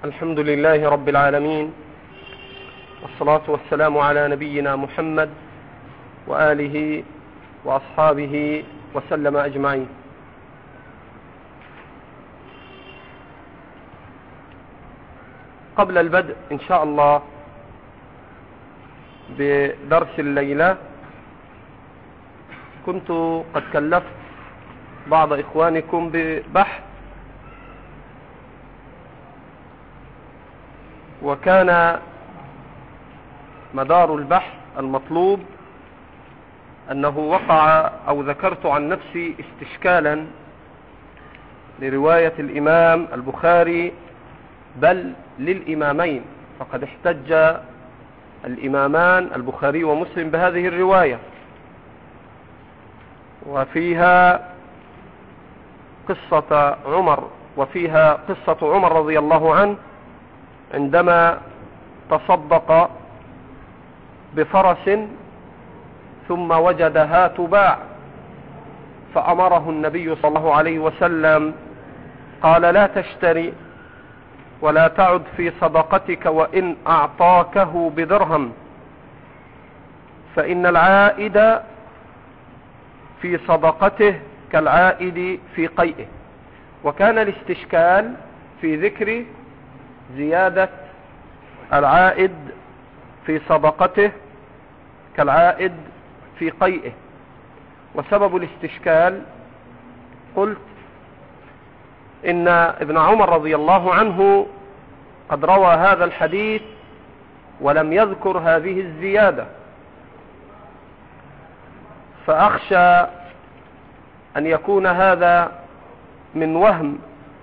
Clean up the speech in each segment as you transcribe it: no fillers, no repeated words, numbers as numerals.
الحمد لله رب العالمين، والصلاة والسلام على نبينا محمد وآله وأصحابه وسلم أجمعين. قبل البدء إن شاء الله بدرس الليلة، كنت قد كلفت بعض إخوانكم ببحث، وكان مدار البحث المطلوب أنه وقع أو ذكرت عن نفسي استشكالا لرواية الإمام البخاري، بل للإمامين، فقد احتج الإمامان البخاري ومسلم بهذه الرواية، وفيها قصة عمر رضي الله عنه عندما تصدق بفرس ثم وجدها تباع، فأمره النبي صلى الله عليه وسلم قال: لا تشتري ولا تعد في صدقتك وإن أعطاكه بدرهم، فإن العائد في صدقته كالعائد في قيئه. وكان الاستشكال في ذكر زيادة العائد في صدقته كالعائد في قيئه. وسبب الاستشكال قلت إن ابن عمر رضي الله عنه قد روى هذا الحديث ولم يذكر هذه الزيادة، فأخشى أن يكون هذا من وهم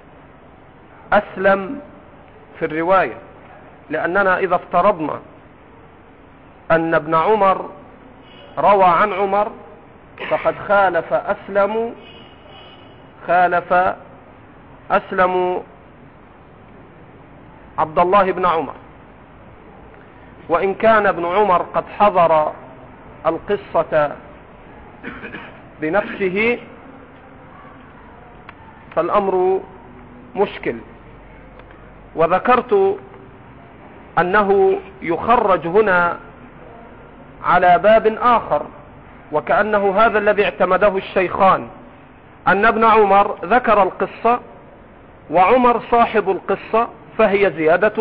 أسلم في الرواية، لأننا إذا افترضنا أن ابن عمر روى عن عمر فقد خالف أسلم عبد الله بن عمر، وإن كان ابن عمر قد حضر القصة بنفسه فالأمر مشكل. وذكرت أنه يخرج هنا على باب آخر، وكأنه هذا الذي اعتمده الشيخان، أن ابن عمر ذكر القصة وعمر صاحب القصة، فهي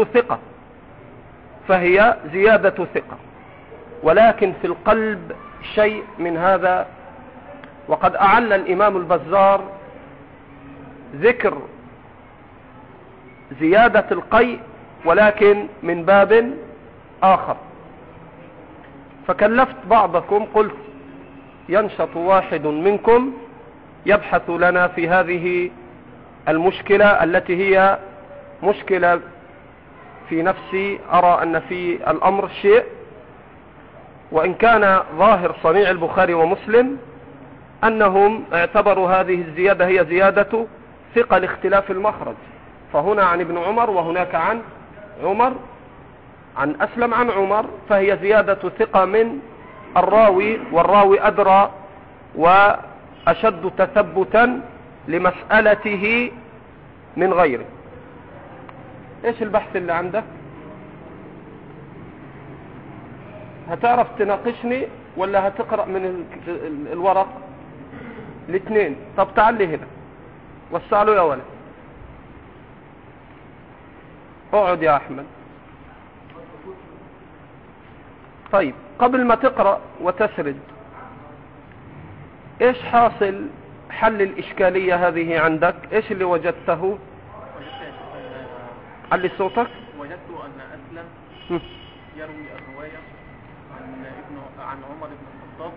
زيادة ثقة، ولكن في القلب شيء من هذا. وقد أعل الإمام البزار ذكر زيادة القيء ولكن من باب آخر، فكلفت بعضكم قلت ينشط واحد منكم يبحث لنا في هذه المشكلة التي هي مشكلة في نفسي، أرى أن في الأمر شيء، وإن كان ظاهر صنيع البخاري ومسلم أنهم اعتبروا هذه الزيادة هي زيادة ثقة لاختلاف المخرج، فهنا عن ابن عمر وهناك عن عمر عن أسلم عن عمر، فهي زيادة ثقة من الراوي، والراوي أدرى وأشد تثبتا لمسألته من غيره. ايش البحث اللي عندك؟ هتعرف تناقشني ولا هتقرأ من الورق؟ الاثنين. طب تعال لي هنا، وسع له يا ولد. اقعد يا احمد. طيب قبل ما تقرأ وتسرد، ايش حاصل حل الاشكالية هذه عندك؟ ايش اللي وجدته؟ علي صوتك. وجدت ان اسلم يروي الرواية عن عمر بن الخطاب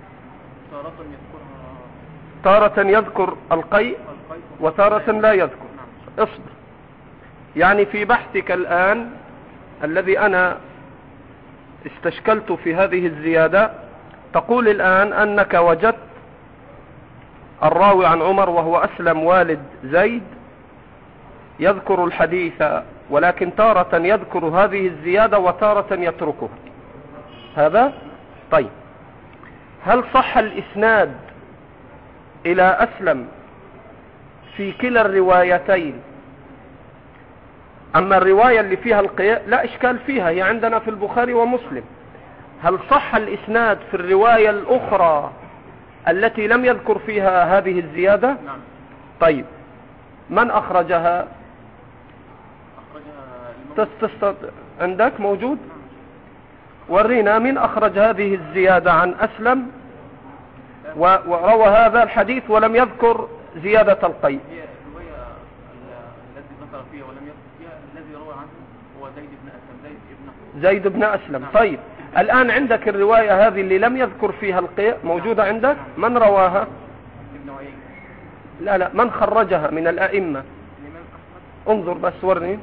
تارة يذكر القيء وتارة لا يذكر. اصبر، يعني في بحثك الآن الذي أنا استشكلت في هذه الزيادة، تقول الآن أنك وجدت الراوي عن عمر وهو أسلم والد زيد يذكر الحديث، ولكن تارة يذكر هذه الزيادة وتارة يتركها. هذا طيب. هل صح الإسناد إلى أسلم في كلا الروايتين أما الرواية اللي فيها القيء لا إشكال فيها، هي عندنا في البخاري ومسلم. هل صح الإسناد في الرواية الأخرى التي لم يذكر فيها هذه الزيادة؟ نعم. طيب من أخرجها؟ عندك موجود؟ ورينا من أخرج هذه الزيادة عن أسلم وروى هذا الحديث ولم يذكر زيادة القيء. هي الرواية الذي ذكر فيها ولم يذكر فيها الذي روى عنه هو زيد بن أسلم. نعم. طيب الآن عندك الرواية هذه اللي لم يذكر فيها القيء موجودة عندك؟ من رواها؟ ابن عيينة. لا من خرجها من الأئمة؟ انظر بس ورني.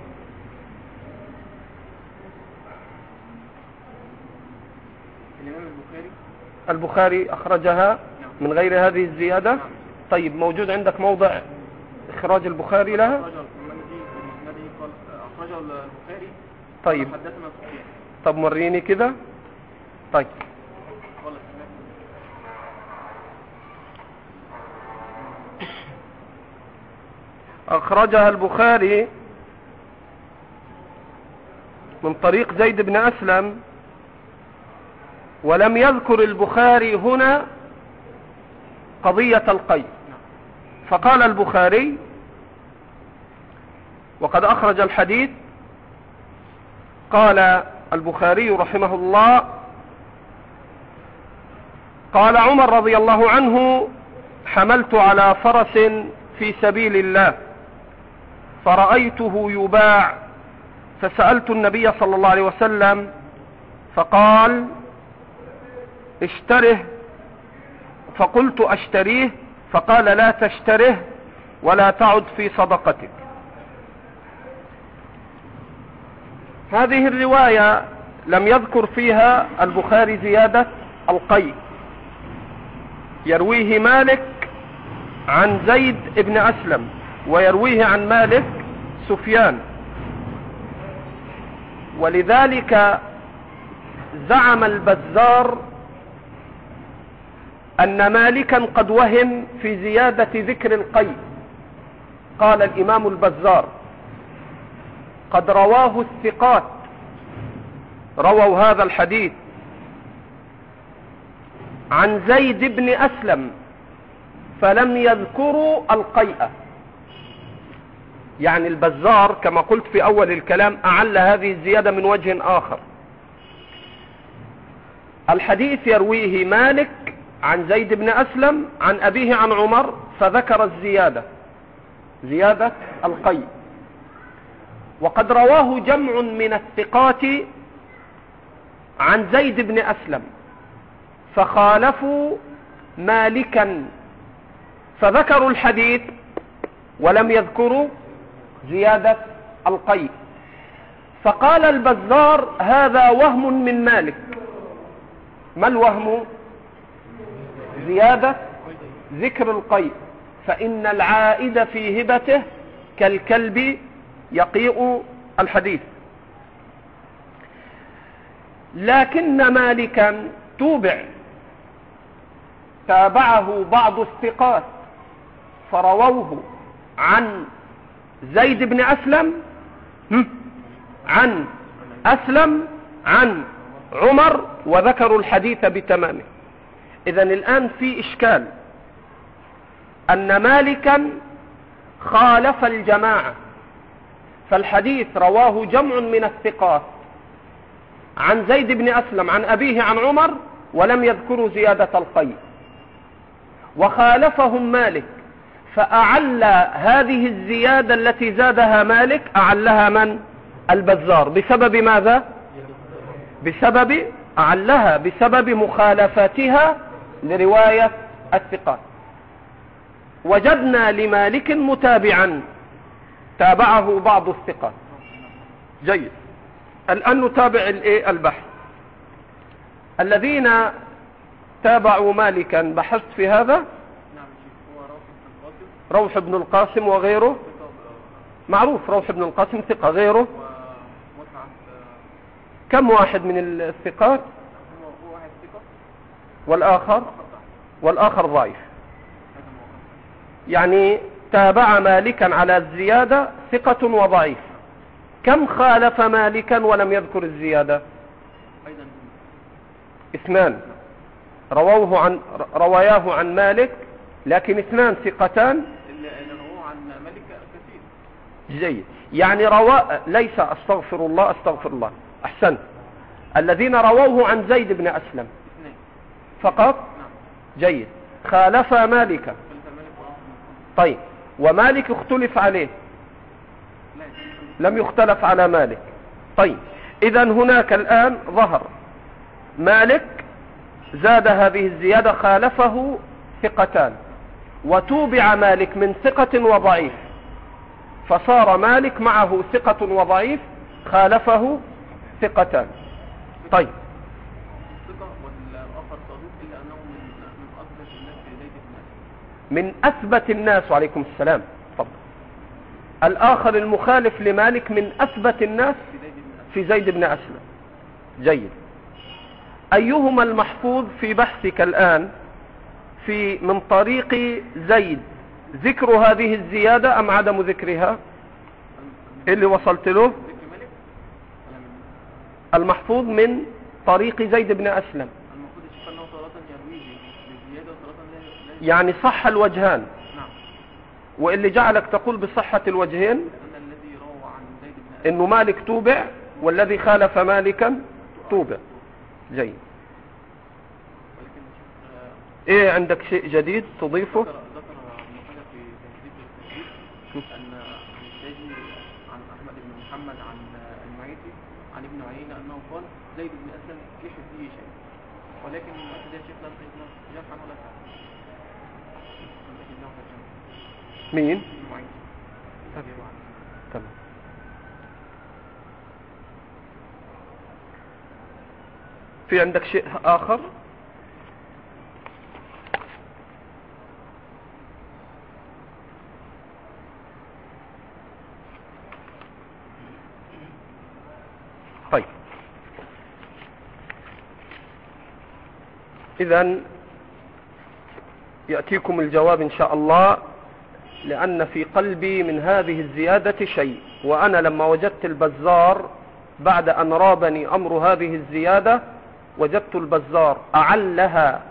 البخاري أخرجها من غير هذه الزيادة. طيب موجود عندك موضع إخراج البخاري لها؟ أخرجه البخاري. طيب طب مريني كده. طيب أخرجها البخاري من طريق زيد بن أسلم، ولم يذكر البخاري هنا قضية القيء، فقال البخاري وقد أخرج الحديث. قال البخاري رحمه الله: قال عمر رضي الله عنه: حملت على فرس في سبيل الله فرأيته يباع فسألت النبي صلى الله عليه وسلم فقال: اشتره. فقلت: اشتريه؟ فقال: لا تشتره ولا تعد في صدقتك. هذه الرواية لم يذكر فيها البخاري زيادة القيء، يرويه مالك عن زيد بن أسلم ويرويه عن مالك سفيان، ولذلك زعم البزار أن مالكا قد وهم في زيادة ذكر القيء. قال الإمام البزار: قد رواه الثقات، رووا هذا الحديث عن زيد بن أسلم فلم يذكروا القيء. يعني البزار كما قلت في أول الكلام أعل هذه الزيادة من وجه آخر. الحديث يرويه مالك عن زيد بن أسلم عن أبيه عن عمر فذكر زيادة القيء، وقد رواه جمع من الثقات عن زيد بن أسلم فخالفوا مالكا فذكروا الحديث ولم يذكروا زيادة القيء. فقال البزار: هذا وهم من مالك. ما الوهم؟ زيادة ذكر القيء، فإن العائد في هبته كالكلب يقيء الحديث. لكن مالكا تابعه بعض الثقات فرووه عن زيد بن أسلم عن أسلم عن عمر وذكروا الحديث بتمامه. إذن الآن في إشكال أن مالكا خالف الجماعة، فالحديث رواه جمع من الثقات عن زيد بن أسلم عن أبيه عن عمر ولم يذكروا زيادة القيء، وخالفهم مالك فأعل هذه الزيادة التي زادها مالك أعلها من؟ البزار. بسبب ماذا؟ بسبب مخالفتها لرواية الثقات. وجدنا لمالك متابعا تابعه بعض الثقات. جيد. الآن نتابع البحث. الذين تابعوا مالكا بحثت في هذا. روح بن القاسم وغيره معروف. روح بن القاسم ثقة. غيره كم واحد من الثقات؟ والآخر ضعيف. يعني تابع مالكا على الزيادة ثقة وضعيف. كم خالف مالكا ولم يذكر الزيادة؟ أيضا اثنان رواياه عن مالك، لكن اثنان ثقتان اللي رواه عن مالك كثير. جيد. يعني ليس استغفر الله احسنت، الذين رووه عن زيد بن أسلم فقط. جيد. خالف مالك. طيب، ومالك اختلف عليه؟ لم يختلف على مالك. طيب، اذا هناك الآن ظهر مالك زاد هذه الزيادة، خالفه ثقتان، وتوبع مالك من ثقة وضعيف، فصار مالك معه ثقة وضعيف خالفه ثقتان. طيب، من أثبت الناس. وعليكم السلام. طب الآخر المخالف لمالك من أثبت الناس في زيد بن أسلم. جيد. أيهما المحفوظ في بحثك الآن من طريق زيد، ذكر هذه الزيادة أم عدم ذكرها؟ اللي وصلت له المحفوظ من طريق زيد بن أسلم، يعني صح الوجهان. واللي جعلك تقول بصحة الوجهين انه مالك توبع والذي خالف مالكا توبع. جيد. ايه عندك شيء جديد تضيفه؟ ذكر في تهذيب ان الشاذلي عن احمد بن محمد عن المعيطي عن ابن عيينة انه قال زيد بن اسلم في حفظه شيء، ولكن هذا الشيخ لم تجد جرحا ولا تعديلا. مين؟ تمام. في عندك شيء آخر؟ طيب، إذن يأتيكم الجواب إن شاء الله، لأن في قلبي من هذه الزيادة شيء، وأنا لما وجدت البزار بعد أن رابني أمر هذه الزيادة وجدت البزار أعلها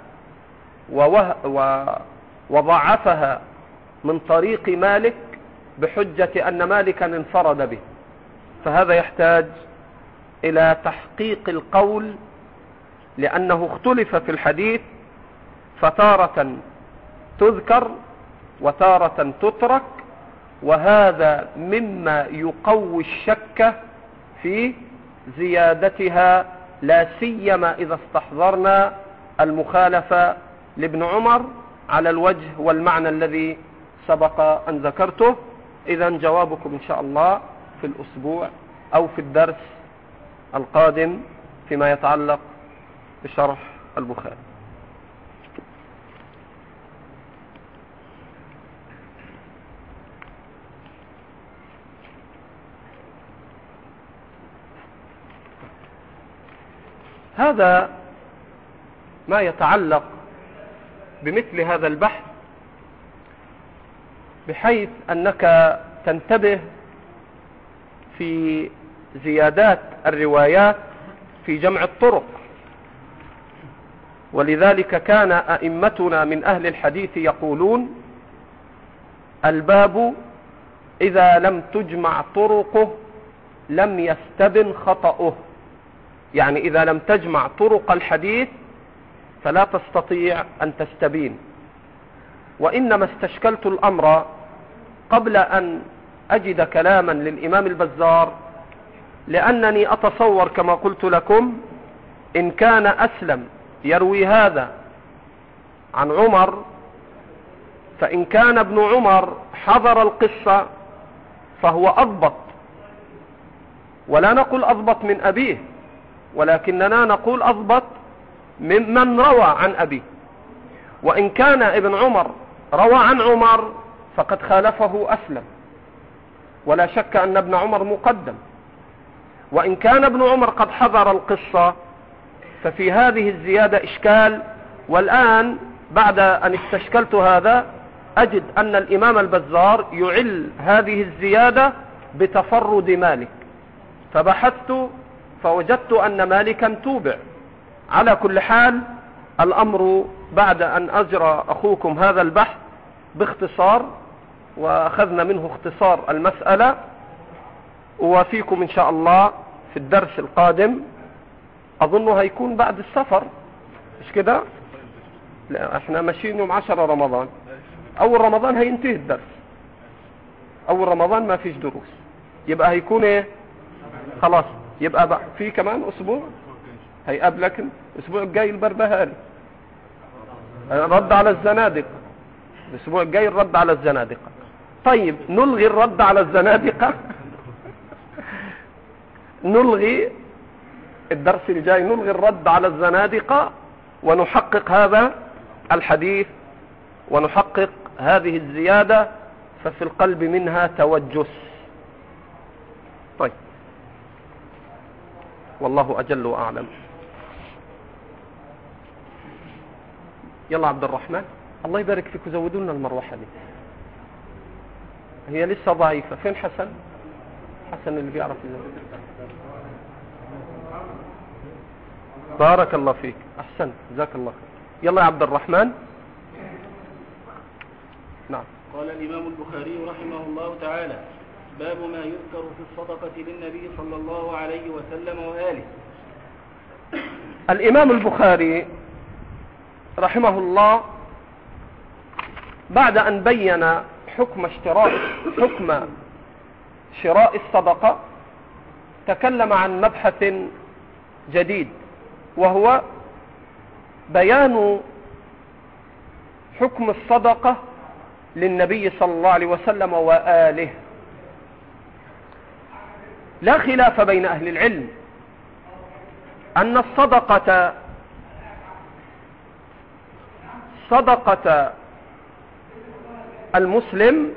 وضعفها من طريق مالك بحجة أن مالكا انفرد به، فهذا يحتاج إلى تحقيق القول، لأنه اختلف في الحديث، فتارة تذكر وتارة تترك، وهذا مما يقوي الشك في زيادتها، لا سيما إذا استحضرنا المخالفة لابن عمر على الوجه والمعنى الذي سبق أن ذكرته. إذن جوابكم إن شاء الله في الأسبوع أو في الدرس القادم فيما يتعلق بشرح البخاري. هذا ما يتعلق بمثل هذا البحث، بحيث أنك تنتبه في زيادات الروايات في جمع الطرق. ولذلك كان أئمتنا من أهل الحديث يقولون: الباب إذا لم تجمع طرقه لم يستبن خطأه، يعني إذا لم تجمع طرق الحديث فلا تستطيع أن تستبين. وإنما استشكلت الأمر قبل أن أجد كلاما للإمام البزار، لأنني أتصور كما قلت لكم إن كان أسلم يروي هذا عن عمر، فإن كان ابن عمر حضر القصة فهو أضبط، ولا نقول أضبط من أبيه، ولكننا نقول أضبط ممن روى عن أبيه. وإن كان ابن عمر روى عن عمر فقد خالفه أسلم، ولا شك أن ابن عمر مقدم. وإن كان ابن عمر قد حضر القصة ففي هذه الزيادة إشكال. والآن بعد أن استشكلت هذا أجد أن الإمام البزار يعل هذه الزيادة بتفرد مالك، فبحثت فوجدت أن مالكا توبع. على كل حال الأمر بعد أن أجرى أخوكم هذا البحث باختصار وأخذنا منه اختصار المسألة، وفيكم إن شاء الله في الدرس القادم، أظنه هيكون بعد السفر مش كده؟ لا احنا ماشيين يوم 10 رمضان، أول رمضان هينتهي الدرس، أول رمضان ما فيش دروس، يبقى هيكون ايه؟ خلاص يبقى بقى في كمان أسبوع هيقابلك الأسبوع الجاي البربهاري رد على الزنادقة، الأسبوع الجاي الرد على الزنادقة. طيب نلغي الرد على الزنادقة نلغي الدرس الجاي، نلغي الرد على الزنادقة ونحقق هذا الحديث ونحقق هذه الزيادة، ففي القلب منها توجس. طيب والله أجل وأعلم. يلا عبد الرحمن، الله يبارك فيك، زودوا لنا المروحة دي، هي لسه ضعيفة. فين حسن؟ حسن اللي بيعرف يزود. بارك الله فيك، أحسن، جزاك الله خير. يلا يا عبد الرحمن. نعم. قال الإمام البخاري رحمه الله تعالى: باب ما يذكر في الصدقة للنبي صلى الله عليه وسلم وآله. الإمام البخاري رحمه الله بعد أن بين حكم شراء الصدقة تكلم عن مبحث جديد، وهو بيان حكم الصدقة للنبي صلى الله عليه وسلم وآله. لا خلاف بين أهل العلم أن الصدقة المسلم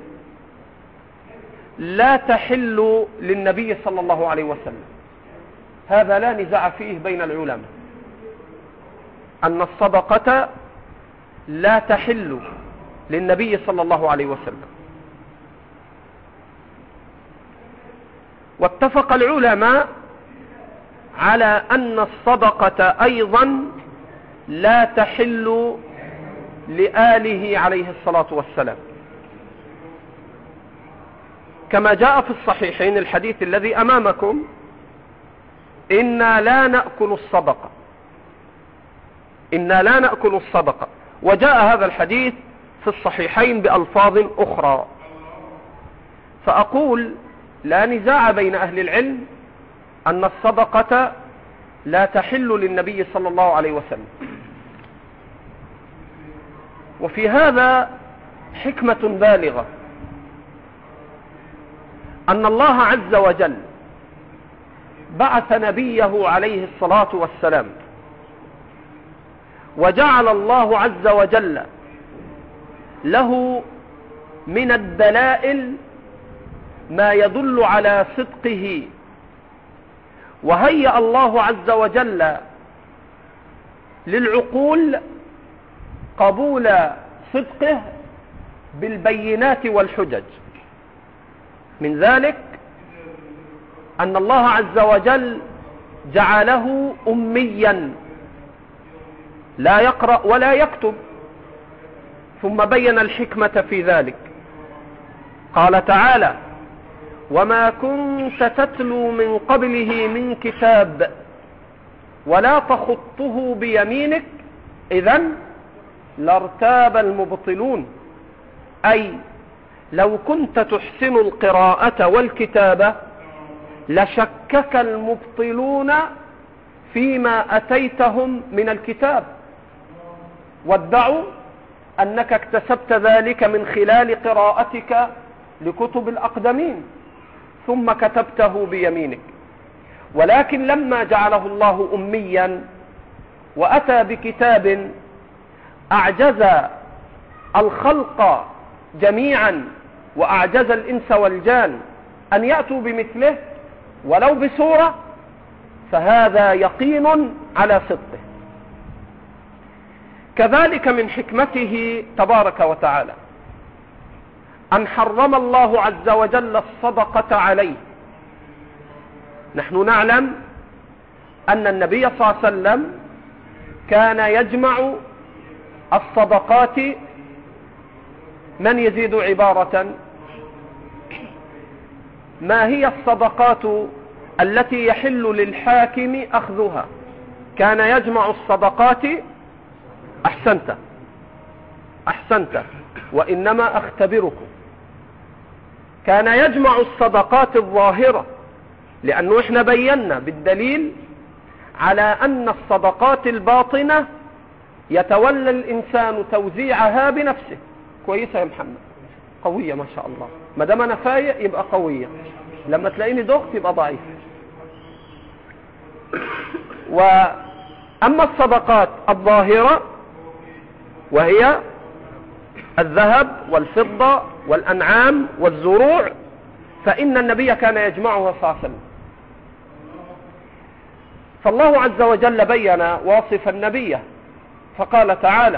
لا تحل للنبي صلى الله عليه وسلم، هذا لا نزاع فيه بين العلماء، أن الصدقة لا تحل للنبي صلى الله عليه وسلم. واتفق العلماء على أن الصدقة أيضا لا تحل لآله عليه الصلاة والسلام، كما جاء في الصحيحين الحديث الذي أمامكم: إنا لا نأكل الصدقة، وجاء هذا الحديث في الصحيحين بألفاظ أخرى. فأقول لا نزاع بين أهل العلم أن الصدقة لا تحل للنبي صلى الله عليه وسلم. وفي هذا حكمة بالغة، أن الله عز وجل بعث نبيه عليه الصلاة والسلام، وجعل الله عز وجل له من الدلائل ما يدل على صدقه، وهيأ الله عز وجل للعقول قبول صدقه بالبينات والحجج. من ذلك أن الله عز وجل جعله أميا لا يقرأ ولا يكتب، ثم بين الحكمة في ذلك. قال تعالى: وما كنت تتلو من قبله من كتاب ولا تخطه بيمينك إذن لارتاب المبطلون، أي لو كنت تحسن القراءة والكتابة لشكك المبطلون فيما أتيتهم من الكتاب، وادعوا أنك اكتسبت ذلك من خلال قراءتك لكتب الأقدمين ثم كتبته بيمينك. ولكن لما جعله الله أميا وأتى بكتاب أعجز الخلق جميعا وأعجز الإنس والجان أن يأتوا بمثله ولو بسورة، فهذا يقين على صدقه. كذلك من حكمته تبارك وتعالى أن حرم الله عز وجل الصدقة عليه، نحن نعلم أن النبي صلى الله عليه وسلم كان يجمع الصدقات. من يزيد عبارة؟ ما هي الصدقات التي يحل للحاكم أخذها؟ كان يجمع الصدقات. أحسنت وإنما أختبركم. كان يجمع الصدقات الظاهرة، لأنه إحنا بينا بالدليل على أن الصدقات الباطنة يتولى الإنسان توزيعها بنفسه. كويسة يا محمد، قوية ما شاء الله. ما دام أنا فايق يبقى قوية، لما تلاقيني ضغط يبقى ضعيف. وأما الصدقات الظاهرة وهي الذهب والفضة والأنعام والزروع، فإن النبي كان يجمعها صلى الله عليه وسلم. فالله عز وجل بين واصف النبي فقال تعالى: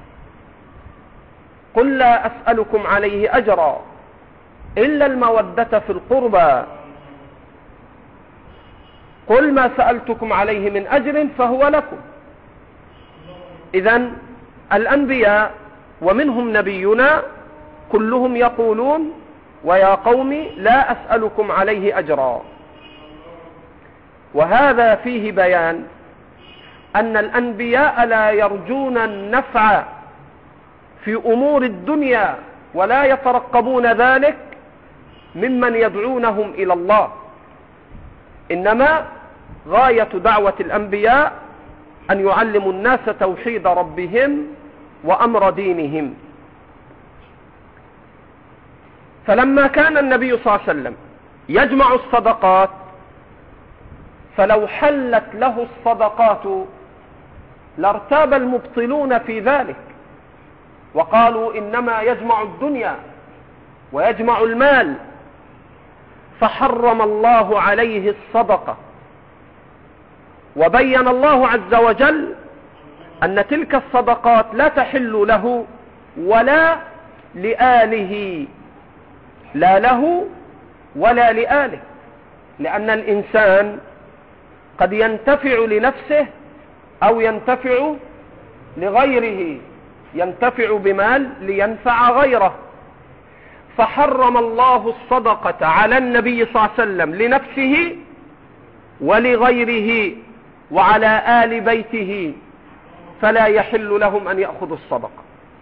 قل لا أسألكم عليه أجرا إلا المودة في القربى قل ما سألتكم عليه من أجر فهو لكم. إذن الأنبياء ومنهم نبينا كلهم يقولون: ويا قوم لا أسألكم عليه أجرا. وهذا فيه بيان أن الأنبياء لا يرجون النفع في أمور الدنيا ولا يترقبون ذلك ممن يدعونهم إلى الله، إنما غاية دعوة الأنبياء أن يعلموا الناس توحيد ربهم وأمر دينهم. فلما كان النبي صلى الله عليه وسلم يجمع الصدقات، فلو حلت له الصدقات لارتاب المبطلون في ذلك وقالوا إنما يجمع الدنيا ويجمع المال، فحرم الله عليه الصدقة. وبين الله عز وجل أن تلك الصدقات لا تحل له ولا لآله، لا له ولا لآله، لأن الإنسان قد ينتفع لنفسه أو ينتفع لغيره، ينتفع بمال لينفع غيره. فحرم الله الصدقة على النبي صلى الله عليه وسلم لنفسه ولغيره وعلى آل بيته، فلا يحل لهم أن يأخذوا الصدقة.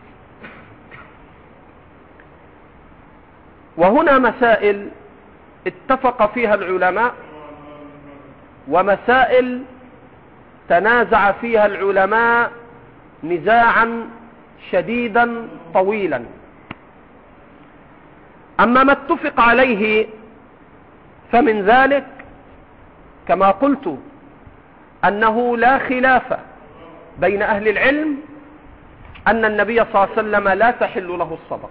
وهنا مسائل اتفق فيها العلماء، ومسائل تنازع فيها العلماء نزاعا شديدا طويلا. أما ما اتفق عليه فمن ذلك كما قلت أنه لا خلاف بين أهل العلم أن النبي صلى الله عليه وسلم لا تحل له الصدقة،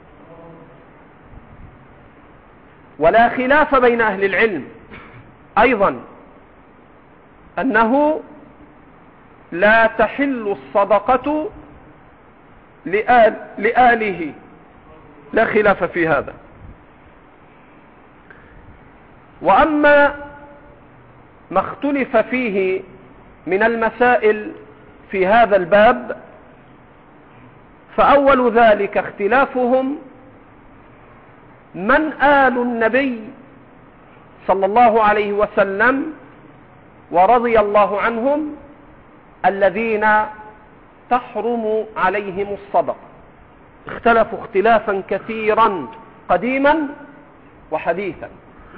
ولا خلاف بين أهل العلم أيضا أنه لا تحل الصدقة لآله، لا خلاف في هذا. وأما ما اختلف فيه من المسائل في هذا الباب، فأول ذلك اختلافهم من آل النبي صلى الله عليه وسلم ورضي الله عنهم الذين تحرم عليهم الصدقة. اختلفوا اختلافا كثيرا قديما وحديثا.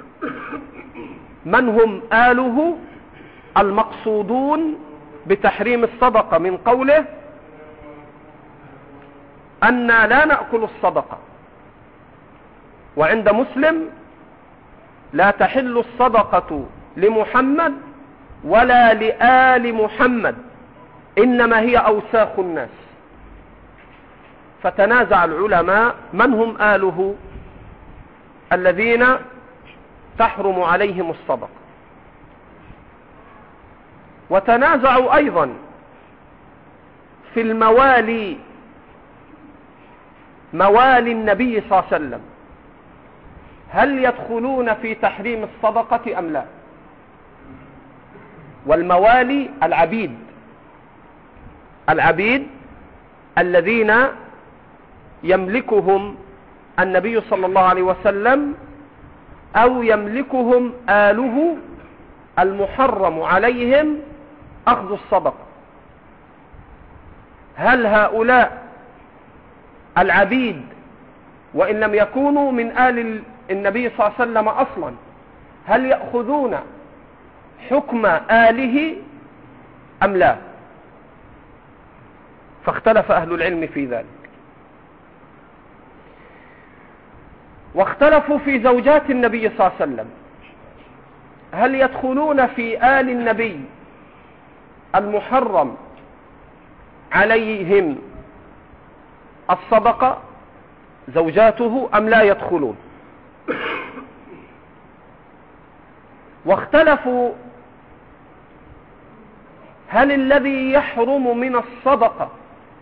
من هم آله المقصودون بتحريم الصدقة من قوله أن لا نأكل الصدقة، وعند مسلم لا تحل الصدقة لمحمد ولا لآل محمد إنما هي أوساخ الناس. فتنازع العلماء من هم آله الذين تحرم عليهم الصدقة. وتنازعوا أيضا في الموالي، موالي النبي صلى الله عليه وسلم، هل يدخلون في تحريم الصدقة أم لا؟ والموالي العبيد الذين يملكهم النبي صلى الله عليه وسلم أو يملكهم آله المحرم عليهم أخذ الصدقة. هل هؤلاء العبيد وإن لم يكونوا من آل النبي صلى الله عليه وسلم أصلا هل يأخذون حكم آله أم لا؟ فاختلف أهل العلم في ذلك. واختلفوا في زوجات النبي صلى الله عليه وسلم، هل يدخلون في آل النبي المحرم عليهم الصدقة زوجاته أم لا يدخلون؟ واختلفوا هل الذي يحرم من الصدقة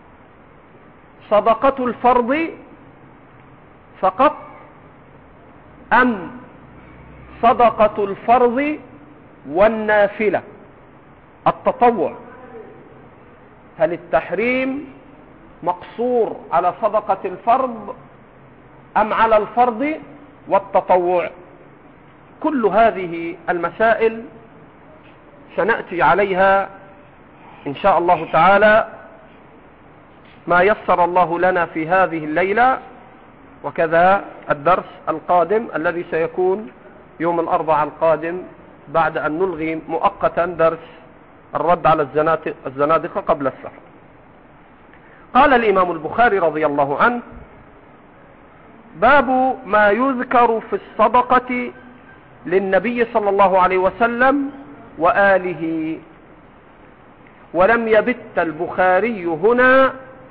صدقة الفرض فقط أم صدقة الفرض والنافلة التطوع؟ هل التحريم مقصور على صدقة الفرض أم على الفرض والتطوع؟ كل هذه المسائل سنأتي عليها إن شاء الله تعالى ما يسر الله لنا في هذه الليلة، وكذا الدرس القادم الذي سيكون يوم الأربعاء القادم بعد أن نلغي مؤقتا درس الرد على الزنادقة قبل السحر. قال الإمام البخاري رضي الله عنه: باب ما يذكر في الصدقة للنبي صلى الله عليه وسلم وآله. ولم يبت البخاري هنا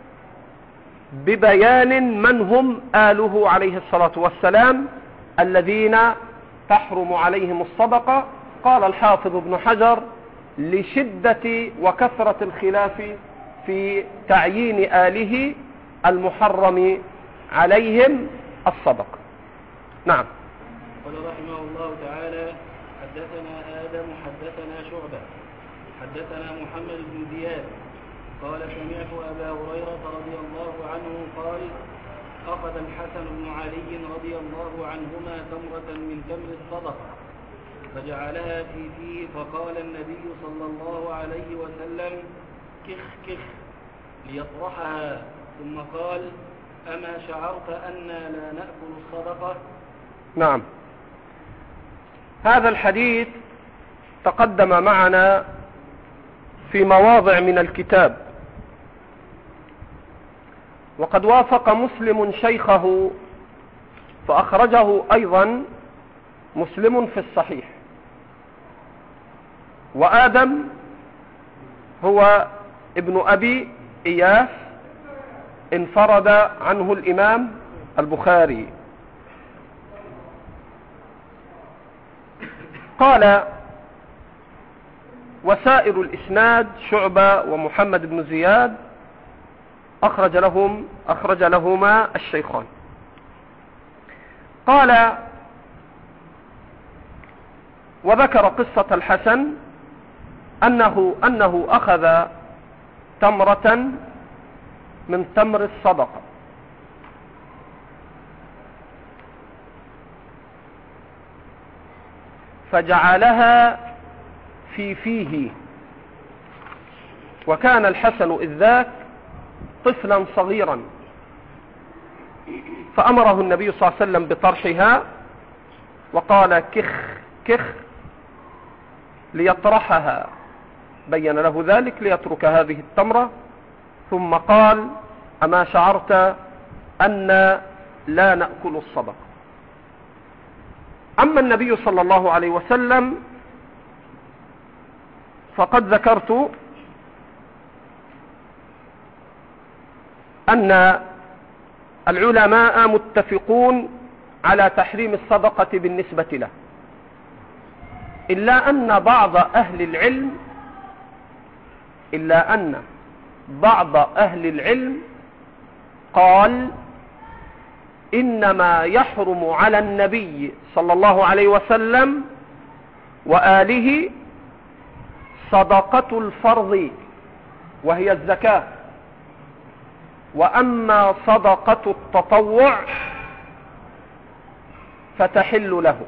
ببيان من هم آله عليه الصلاة والسلام الذين تحرم عليهم الصدقة. قال الحافظ ابن حجر: لشدة وكثرة الخلاف في تعيين آله المحرم عليهم الصدقة. نعم. قال رحمه الله تعالى: حدثنا آدم حدثنا شعبة حدثنا محمد بن زياد قال: سمعت أبا هريرة رضي الله عنه قال: أخذ الحسن بن علي رضي الله عنهما تمرة من تمر الصدقة فجعلها في فيه، فقال النبي صلى الله عليه وسلم: كخ كخ ليطرحها، ثم قال: أما شعرت أنا لا نأكل الصدقة؟ نعم. هذا الحديث تقدم معنا في مواضع من الكتاب، وقد وافق مسلم شيخه فأخرجه أيضا مسلم في الصحيح. وآدم هو ابن أبي إياس انفرد عنه الإمام البخاري. قال: وسائر الإسناد شعبة ومحمد بن زياد أخرج لهما الشيخان. قال: وذكر قصة الحسن أنه أخذ تمرة من تمر الصدقة فجعلها في فيه، وكان الحسن إذ ذاك طفلا صغيرا، فأمره النبي صلى الله عليه وسلم بطرحها وقال: كخ كخ ليطرحها، بين له ذلك ليترك هذه التمرة، ثم قال: أما شعرت أن لا نأكل الصدقة؟ أما النبي صلى الله عليه وسلم فقد ذكرت أن العلماء متفقون على تحريم الصدقة بالنسبة له، إلا أن بعض أهل العلم قال: إنما يحرم على النبي صلى الله عليه وسلم وآله صدقة الفرض وهي الزكاة، وأما صدقة التطوع فتحل له.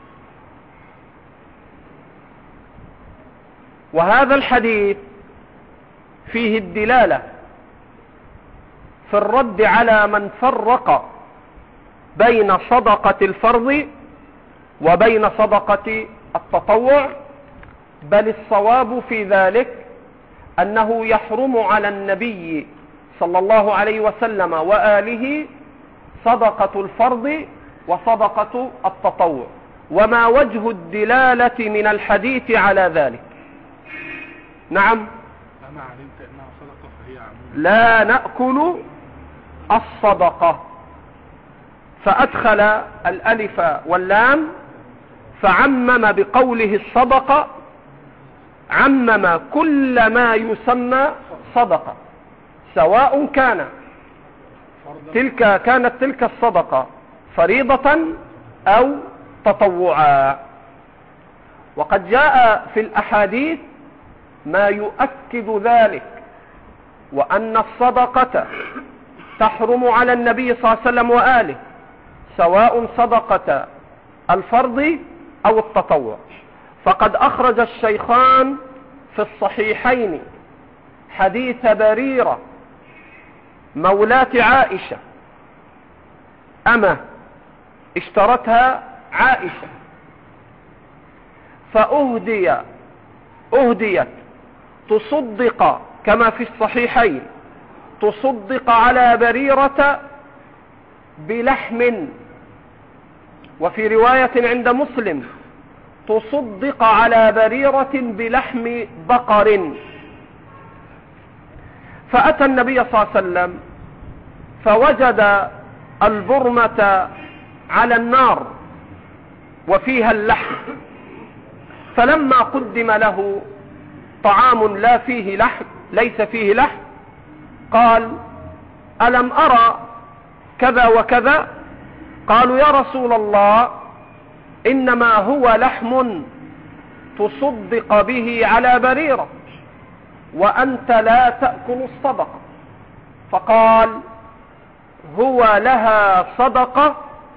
وهذا الحديث فيه الدلالة في الرد على من فرق بين صدقة الفرض وبين صدقة التطوع، بل الصواب في ذلك أنه يحرم على النبي صلى الله عليه وسلم وآله صدقة الفرض وصدقة التطوع. وما وجه الدلالة من الحديث على ذلك؟ نعم، أنا علمت أنها صدقة فهي عموما لا نأكل الصدقة، فأدخل الألف واللام فعمم بقوله الصدقة، عمم كل ما يسمى صدقة، سواء كانت تلك الصدقة فريضة أو تطوعا. وقد جاء في الأحاديث ما يؤكد ذلك، وأن الصدقة تحرم على النبي صلى الله عليه وسلم وآله، سواء صدقة الفرض أو التطوع. فقد أخرج الشيخان في الصحيحين حديث بريرة مولاة عائشة، أمة اشترتها عائشة، أهديت تصدق كما في الصحيحين، تصدق على بريرة بلحم، وفي رواية عند مسلم تصدق على بريرة بلحم بقر. فأتى النبي صلى الله عليه وسلم فوجد البرمة على النار وفيها اللحم، فلما قدم له طعام ليس فيه لحم قال: ألم أرى كذا وكذا؟ قالوا: يا رسول الله، إنما هو لحم تصدق به على بريرة وأنت لا تأكل الصدقة. فقال: هو لها صدقة،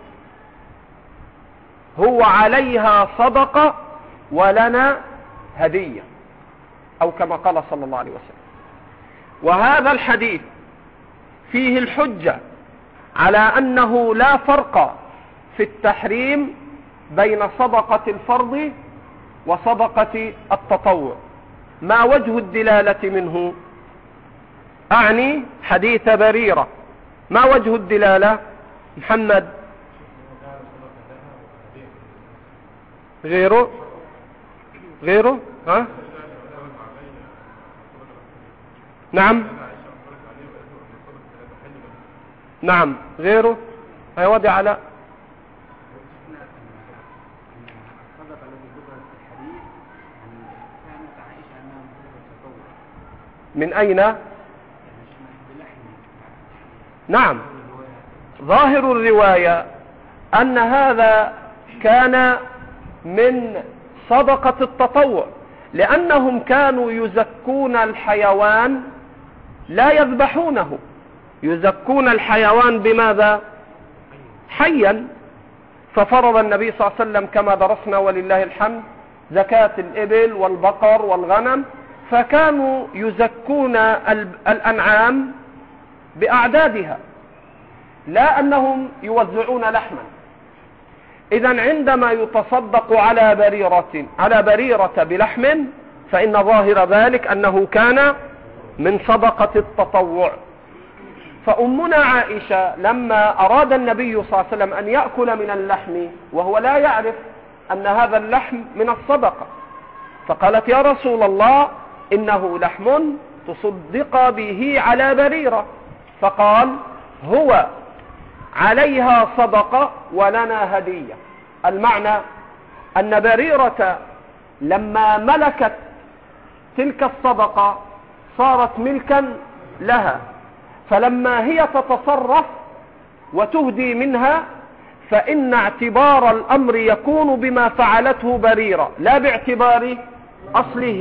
هو عليها صدقة ولنا هدية، أو كما قال صلى الله عليه وسلم. وهذا الحديث فيه الحجة على أنه لا فرق في التحريم بين صدقة الفرض وصدقة التطوع. ما وجه الدلالة منه؟ أعني حديث بريرة، ما وجه الدلالة؟ محمد، غيره ها؟ نعم غيره هيودي على من أين؟ نعم، ظاهر الرواية أن هذا كان من صدقة التطوع، لأنهم كانوا يزكون الحيوان لا يذبحونه، يزكون الحيوان بماذا؟ حيا. ففرض النبي صلى الله عليه وسلم كما درسنا ولله الحمد زكاة الإبل والبقر والغنم، فكانوا يزكون الأنعام بأعدادها، لا أنهم يوزعون لحما. إذن عندما يتصدق على بريرة بلحم، فإن ظاهر ذلك أنه كان من صدقة التطوع. فأمنا عائشة لما أراد النبي صلى الله عليه وسلم أن يأكل من اللحم وهو لا يعرف أن هذا اللحم من الصدقة، فقالت: يا رسول الله، إنه لحم تصدق به على بريرة. فقال: هو عليها صدقة ولنا هدية. المعنى أن بريرة لما ملكت تلك الصدقة صارت ملكا لها، فلما هي تتصرف وتهدي منها فإن اعتبار الأمر يكون بما فعلته بريرة لا باعتبار أصله.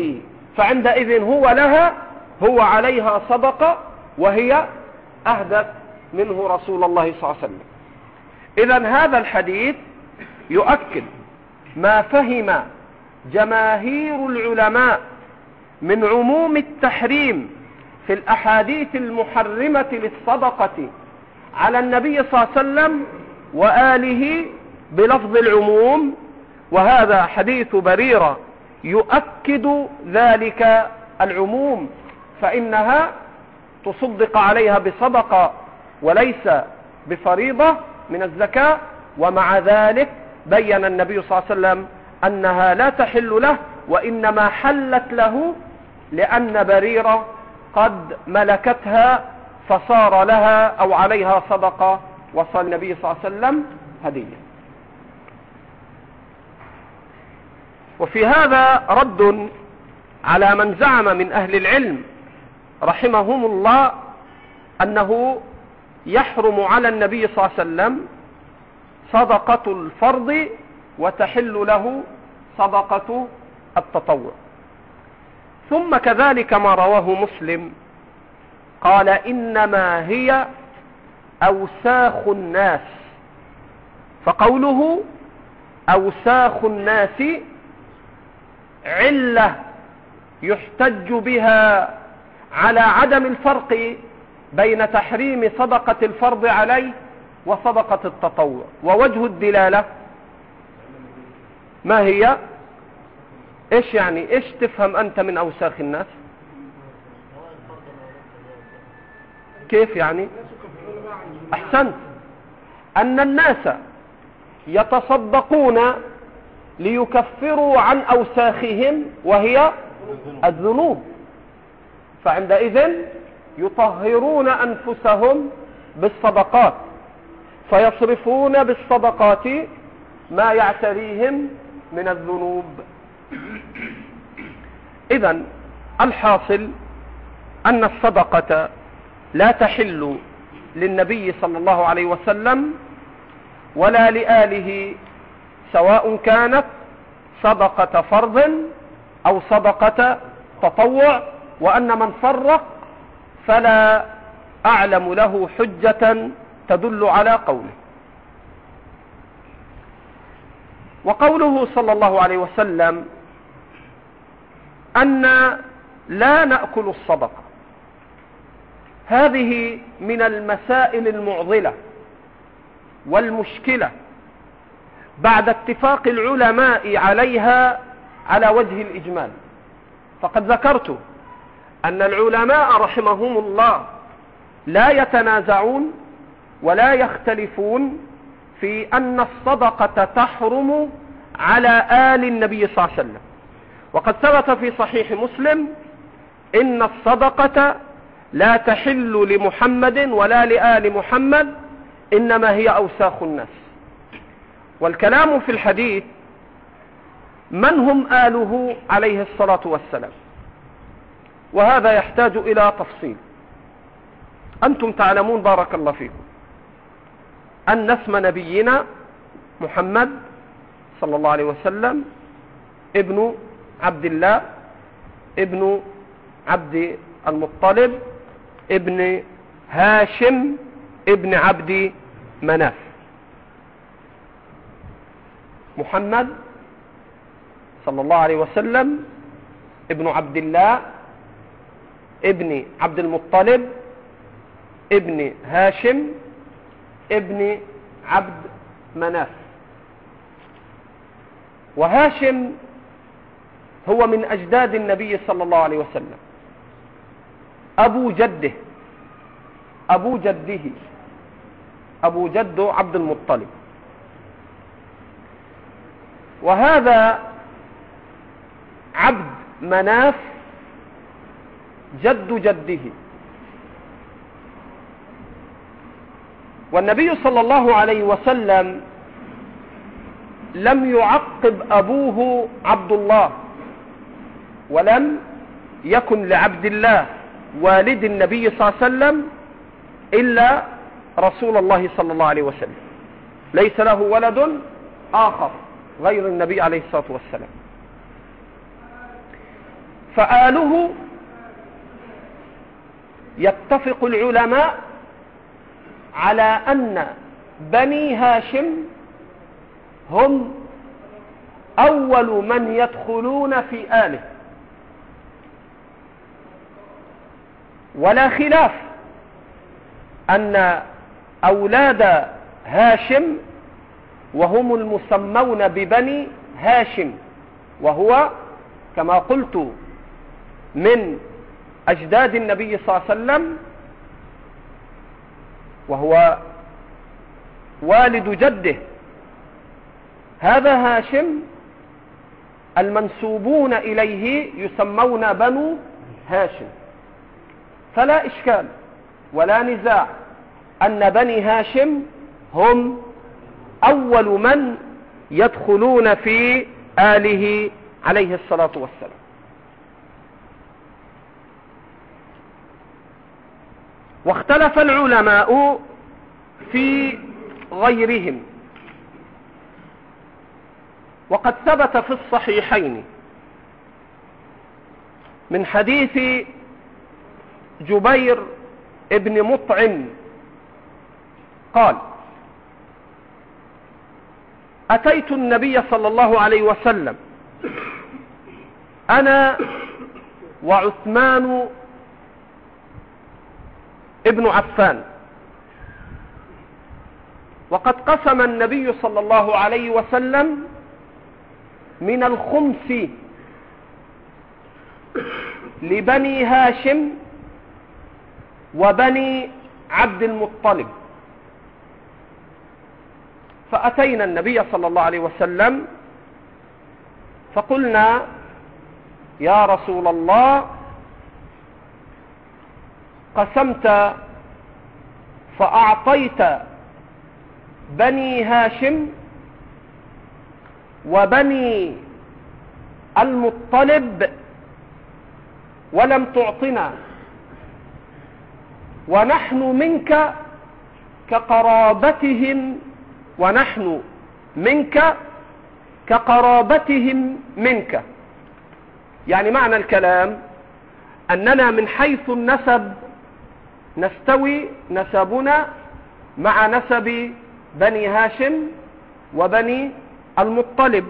فعندئذ هو عليها صدقة، وهي أهدت منه رسول الله صلى الله عليه وسلم. إذن هذا الحديث يؤكد ما فهم جماهير العلماء من عموم التحريم في الأحاديث المحرمة للصدقة على النبي صلى الله عليه وسلم وآله بلفظ العموم، وهذا حديث بريرة يؤكد ذلك العموم، فإنها تصدق عليها بصدقة وليس بفريضة من الزكاة. ومع ذلك بين النبي صلى الله عليه وسلم أنها لا تحل له، وإنما حلت له لأن بريرة قد ملكتها فصار لها أو عليها صدقة، وصل النبي صلى الله عليه وسلم هدية. وفي هذا رد على من زعم من أهل العلم رحمهم الله أنه يحرم على النبي صلى الله عليه وسلم صدقة الفرض وتحل له صدقة التطوع. ثم كذلك ما رواه مسلم قال إنما هي أوساخ الناس، فقوله أوساخ الناس علة يحتج بها على عدم الفرق بين تحريم صدقة الفرض عليه وصدقة التطوع. ووجه الدلالة ما هي؟ ايش يعني؟ ايش تفهم انت من اوساخ الناس؟ كيف يعني؟ احسنت، ان الناس يتصدقون ليكفروا عن اوساخهم وهي الذنوب، فعندئذ يطهرون انفسهم بالصدقات، فيصرفون بالصدقات ما يعتريهم من الذنوب. إذن الحاصل أن الصدقة لا تحل للنبي صلى الله عليه وسلم ولا لآله، سواء كانت صدقة فرض أو صدقة تطوع، وأن من فرق فلا أعلم له حجة تدل على قوله. وقوله صلى الله عليه وسلم أن لا نأكل الصدقة، هذه من المسائل المعضلة والمشكلة بعد اتفاق العلماء عليها على وجه الإجمال. فقد ذكرت أن العلماء رحمهم الله لا يتنازعون ولا يختلفون في أن الصدقة تحرم على آل النبي صلى الله عليه وسلم. وقد ثبت في صحيح مسلم إن الصدقة لا تحل لمحمد ولا لآل محمد، إنما هي أوساخ الناس. والكلام في الحديث من هم آله عليه الصلاة والسلام، وهذا يحتاج إلى تفصيل. أنتم تعلمون بارك الله فيكم أن اسم نبينا محمد صلى الله عليه وسلم ابن عبد الله ابن عبد المطلب ابن هاشم ابن عبد مناف. محمد صلى الله عليه وسلم ابن عبد الله ابن عبد المطلب ابن هاشم ابن عبد مناف. وهاشم هو من أجداد النبي صلى الله عليه وسلم، أبو جده أبو جد عبد المطلب. وهذا عبد مناف جد جده. والنبي صلى الله عليه وسلم لم يعقب أبوه عبد الله، ولم يكن لعبد الله والد النبي صلى الله عليه وسلم إلا رسول الله صلى الله عليه وسلم، ليس له ولد آخر غير النبي عليه الصلاة والسلام. فآله يتفق العلماء على أن بني هاشم هم أول من يدخلون في آله، ولا خلاف أن أولاد هاشم وهم المسمون ببني هاشم، وهو كما قلت من أجداد النبي صلى الله عليه وسلم، وهو والد جده. هذا هاشم المنسوبون إليه يسمون بنو هاشم، فلا إشكال ولا نزاع أن بني هاشم هم أول من يدخلون في آله عليه الصلاة والسلام. واختلف العلماء في غيرهم، وقد ثبت في الصحيحين من حديث جبير ابن مطعم قال: أتيت النبي صلى الله عليه وسلم أنا وعثمان ابن عفان، وقد قسم النبي صلى الله عليه وسلم من الخمس لبني هاشم وبني عبد المطلب. فأتينا النبي صلى الله عليه وسلم فقلنا: يا رسول الله، قسمت فأعطيت بني هاشم وبني المطلب ولم تعطنا، ونحن منك كقرابتهم منك. يعني معنى الكلام أننا من حيث النسب نستوي نسبنا مع نسب بني هاشم وبني المطلب،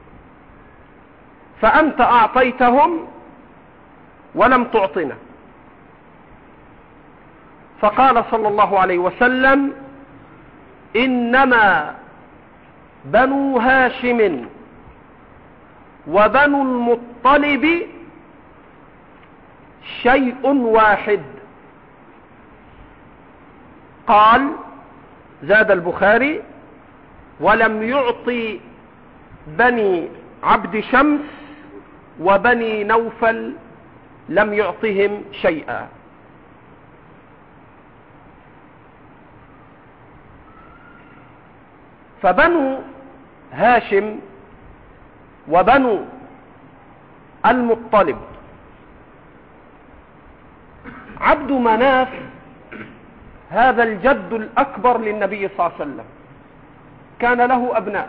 فأنت أعطيتهم ولم تعطنا. فقال صلى الله عليه وسلم: إنما بنو هاشم وبنو المطلب شيء واحد. قال زاد البخاري: ولم يعطي بني عبد شمس وبني نوفل، لم يعطهم شيئا. فبنو هاشم وبنو المطلب عبد مناف هذا الجد الأكبر للنبي صلى الله عليه وسلم كان له أبناء،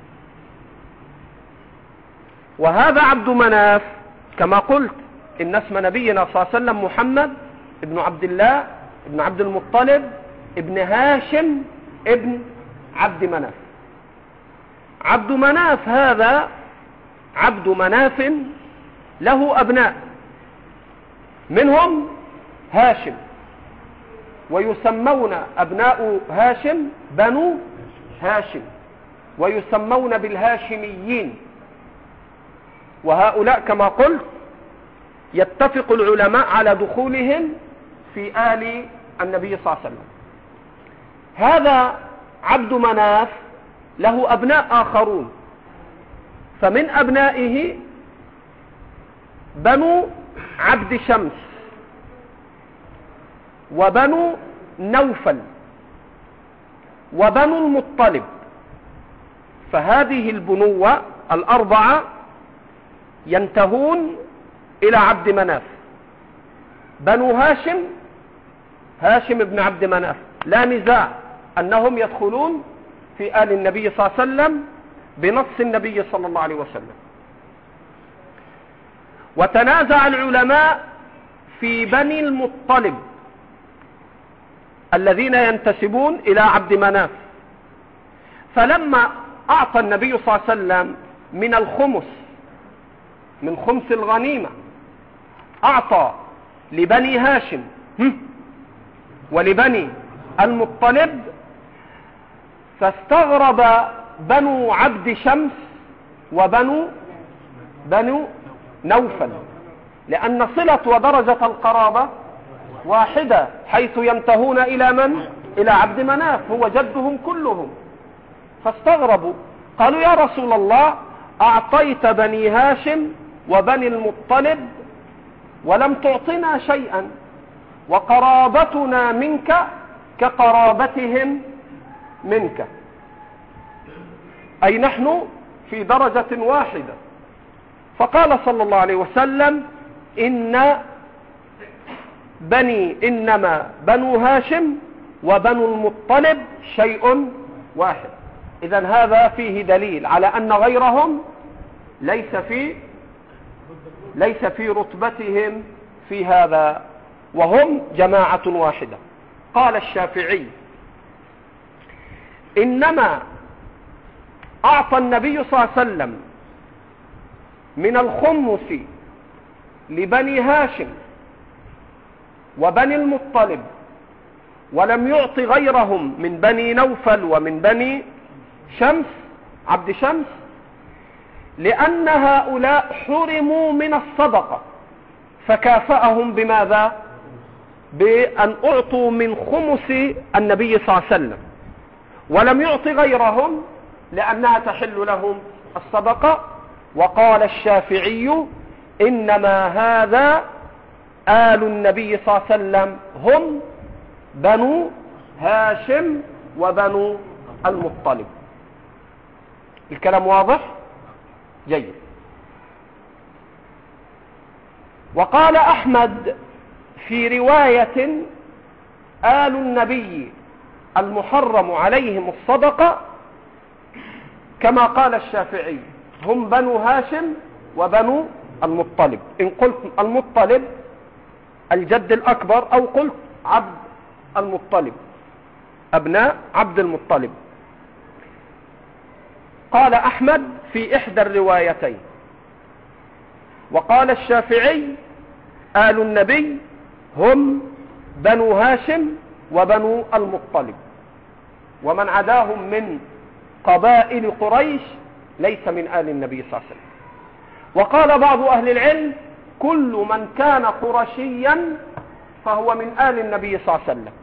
وهذا عبد مناف كما قلت إن اسم نبينا صلى الله عليه وسلم محمد ابن عبد الله ابن عبد المطلب ابن هاشم ابن عبد مناف. عبد مناف هذا عبد مناف له أبناء، منهم هاشم، ويسمون أبناء هاشم بنو هاشم، ويسمون بالهاشميين. وهؤلاء كما قلت يتفق العلماء على دخولهم في آل النبي صلى الله عليه وسلم. هذا عبد مناف له أبناء آخرون، فمن أبنائه بنو عبد شمس وبنو نوفل وبنو المطلب. فهذه البنوة الأربعة ينتهون إلى عبد مناف. بنو هاشم، هاشم بن عبد مناف لا نزاع أنهم يدخلون في آل النبي صلى الله عليه وسلم بنص النبي صلى الله عليه وسلم. وتنازع العلماء في بني المطلب الذين ينتسبون إلى عبد مناف. فلما أعطى النبي صلى الله عليه وسلم من الخمس، من خمس الغنيمة، أعطى لبني هاشم ولبني المطلب، فاستغرب بنو عبد شمس وبنو نوفل، لأن صلة ودرجة القرابة واحدة، حيث ينتهون إلى من؟ إلى عبد مناف، هو جدهم كلهم. فاستغربوا، قالوا يا رسول الله أعطيت بني هاشم وبني المطلب ولم تعطنا شيئا، وقرابتنا منك كقرابتهم منك، أي نحن في درجة واحدة. فقال صلى الله عليه وسلم إنما بنو هاشم وبنو المطلب شيء واحد. إذن هذا فيه دليل على أن غيرهم ليس في رتبتهم في هذا، وهم جماعة واحدة. قال الشافعي إنما أعطى النبي صلى الله عليه وسلم من الخمس لبني هاشم وبني المطلب، ولم يعط غيرهم من بني نوفل ومن بني عبد شمس، لأن هؤلاء حرموا من الصدقة، فكافأهم بماذا؟ بأن أعطوا من خمس النبي صلى الله عليه وسلم، ولم يعط غيرهم لأنها تحل لهم الصدقة. وقال الشافعي إنما هذا آل النبي صلى الله عليه وسلم هم بنو هاشم وبنو المطلب. الكلام واضح؟ جيد. وقال أحمد في رواية آل النبي المحرم عليهم الصدقة كما قال الشافعي، هم بنو هاشم وبنو المطلب. إن قلت المطلب الجد الأكبر، أو قلت عبد المطلب، أبناء عبد المطلب. قال أحمد في إحدى الروايتين. وقال الشافعي آل النبي هم بنو هاشم وبنو المطلب، ومن عداهم من قبائل قريش ليس من آل النبي صلى الله عليه وسلم. وقال بعض أهل العلم كل من كان قرشيا فهو من آل النبي صلى الله عليه وسلم.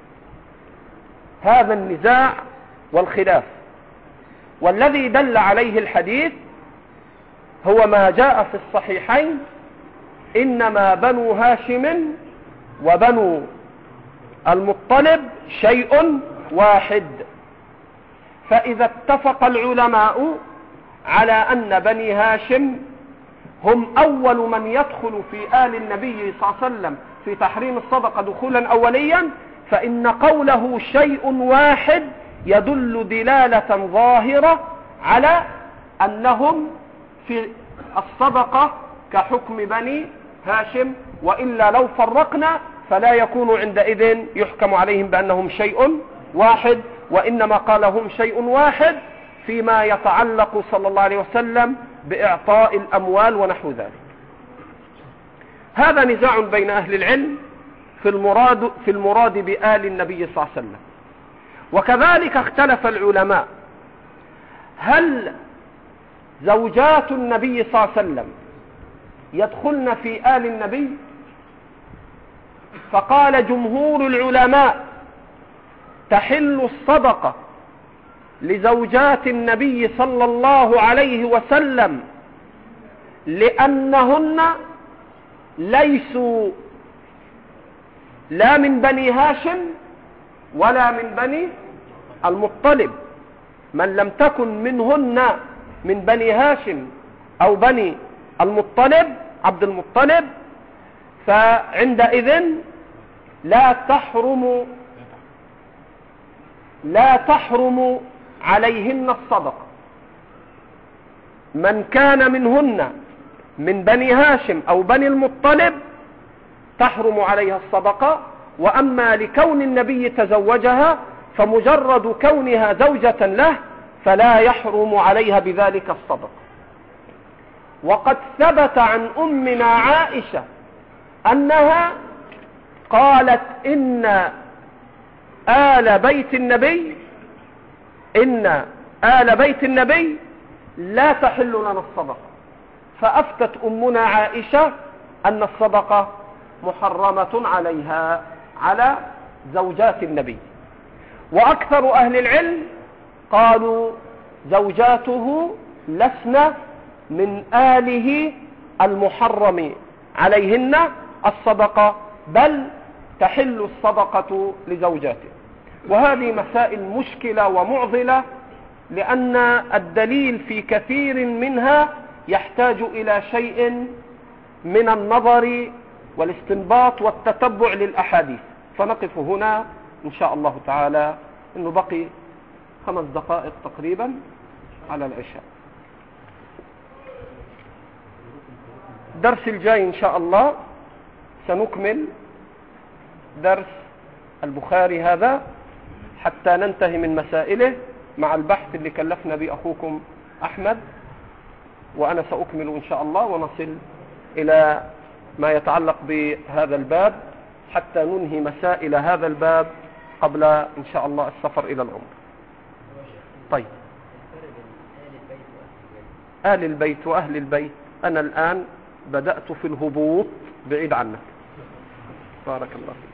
هذا النزاع والخلاف، والذي دل عليه الحديث هو ما جاء في الصحيحين إنما بنو هاشم وبنو المطلب شيء واحد. فإذا اتفق العلماء على أن بني هاشم هم أول من يدخل في آل النبي صلى الله عليه وسلم في تحريم الصدقة دخولا أوليا، فإن قوله شيء واحد يدل دلالة ظاهرة على أنهم في الصدقة كحكم بني هاشم، وإلا لو فرقنا فلا يكون عندئذ يحكم عليهم بأنهم شيء واحد، وإنما قال هم شيء واحد فيما يتعلق صلى الله عليه وسلم بإعطاء الأموال ونحو ذلك. هذا نزاع بين أهل العلم في المراد بآل النبي صلى الله عليه وسلم. وكذلك اختلف العلماء هل زوجات النبي صلى الله عليه وسلم يدخلن في آل النبي؟ فقال جمهور العلماء تحل الصدقة لزوجات النبي صلى الله عليه وسلم لأنهن ليسوا لا من بني هاشم ولا من بني المطلب. من لم تكن منهن من بني هاشم أو بني المطلب عبد المطلب فعندئذ لا تحرم عليهن الصدقة. من كان منهن من بني هاشم أو بني المطلب تحرم عليها الصدقة. وأما لكون النبي تزوجها فمجرد كونها زوجة له فلا يحرم عليها بذلك الصدقة. وقد ثبت عن أمنا عائشة أنها قالت إن آل بيت النبي لا تحل لنا الصدقة. فأفتت أمنا عائشة أن الصدقة محرمة عليها على زوجات النبي. وأكثر أهل العلم قالوا زوجاته لسن من آله المحرم عليهن الصدقة، بل تحل الصدقة لزوجاته. وهذه مسائل مشكلة ومعضلة، لأن الدليل في كثير منها يحتاج إلى شيء من النظر والاستنباط والتتبع للأحاديث. فنقف هنا إن شاء الله تعالى، إنه بقي 5 دقائق تقريبا على العشاء. درس الجاي إن شاء الله سنكمل درس البخاري هذا حتى ننتهي من مسائله مع البحث اللي كلفنا به أخوكم أحمد، وأنا سأكمل إن شاء الله ونصل إلى ما يتعلق بهذا الباب حتى ننهي مسائل هذا الباب قبل إن شاء الله السفر إلى العمر. طيب، آل البيت وأهل البيت، أنا الآن بدأت في الهبوط بعيد عنك. بارك الله فيك.